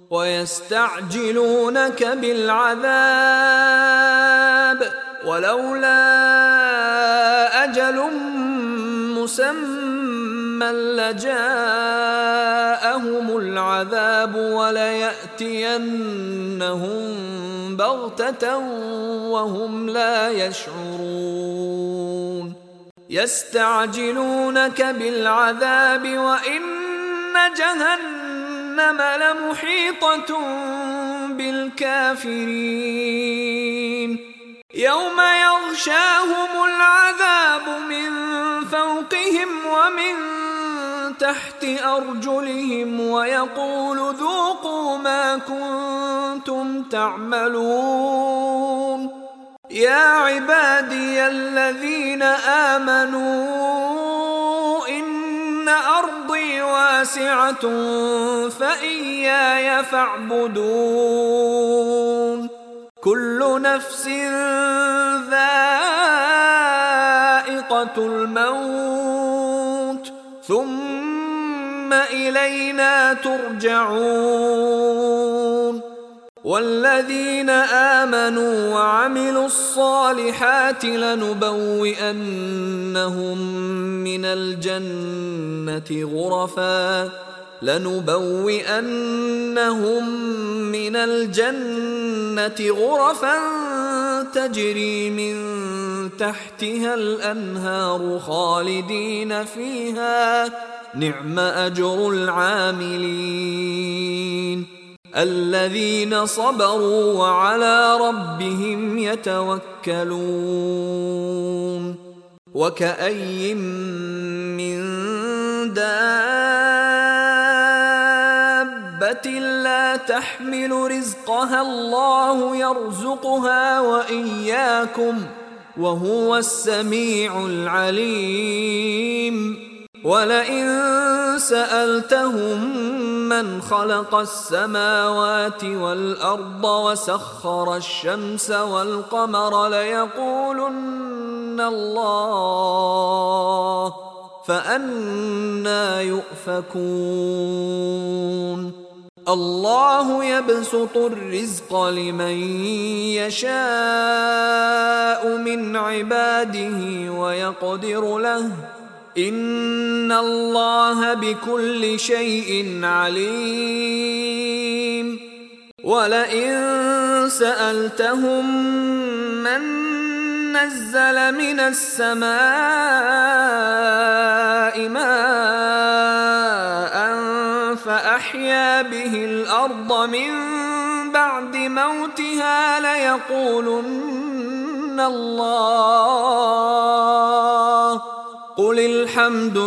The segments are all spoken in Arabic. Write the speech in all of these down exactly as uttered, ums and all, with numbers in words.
ويستعجلونك بالعذاب ولولا أجل مسمى لجاءهم العذاب وليأتينهم بغتة وهم لا يشعرون يستعجلونك بالعذاب وإن جهنم لمحيطة بالكافرين يوم يغشاهم العذاب من فوقهم ومن تحت أرجلهم ويقول ذوقوا ما كنتم تعملون يا عبادي الذين آمنوا إن أرضي واسعة فإياي فاعبدون كل نفس ذائقة الموت ثم إلينا ترجعون والذين آمنوا وعملوا الصالحات لنبوئنهم من الجنة غرفا لنبوئنهم من الجنة غرفا تجري من تحتها الأنهار خالدين فيها نعم أجر العاملين الذين صبروا وعلى ربهم يتوكلون وكأي من دابة لا تحمل رزقها الله يرزقها وإياكم وهو السميع العليم ولئن سألتهم من خلق السماوات والأرض وسخر الشمس والقمر ليقولن الله فأنى يؤفكون الله يبسط الرزق لمن يشاء من عباده ويقدر له إن الله بكل شيء عليم ولئن سألتهم من نزل من السماء ماء فأحيا به الأرض من بعد موتها ليقولن الله قل الحمد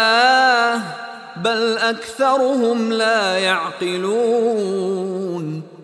لله بل أكثرهم لا يعقلون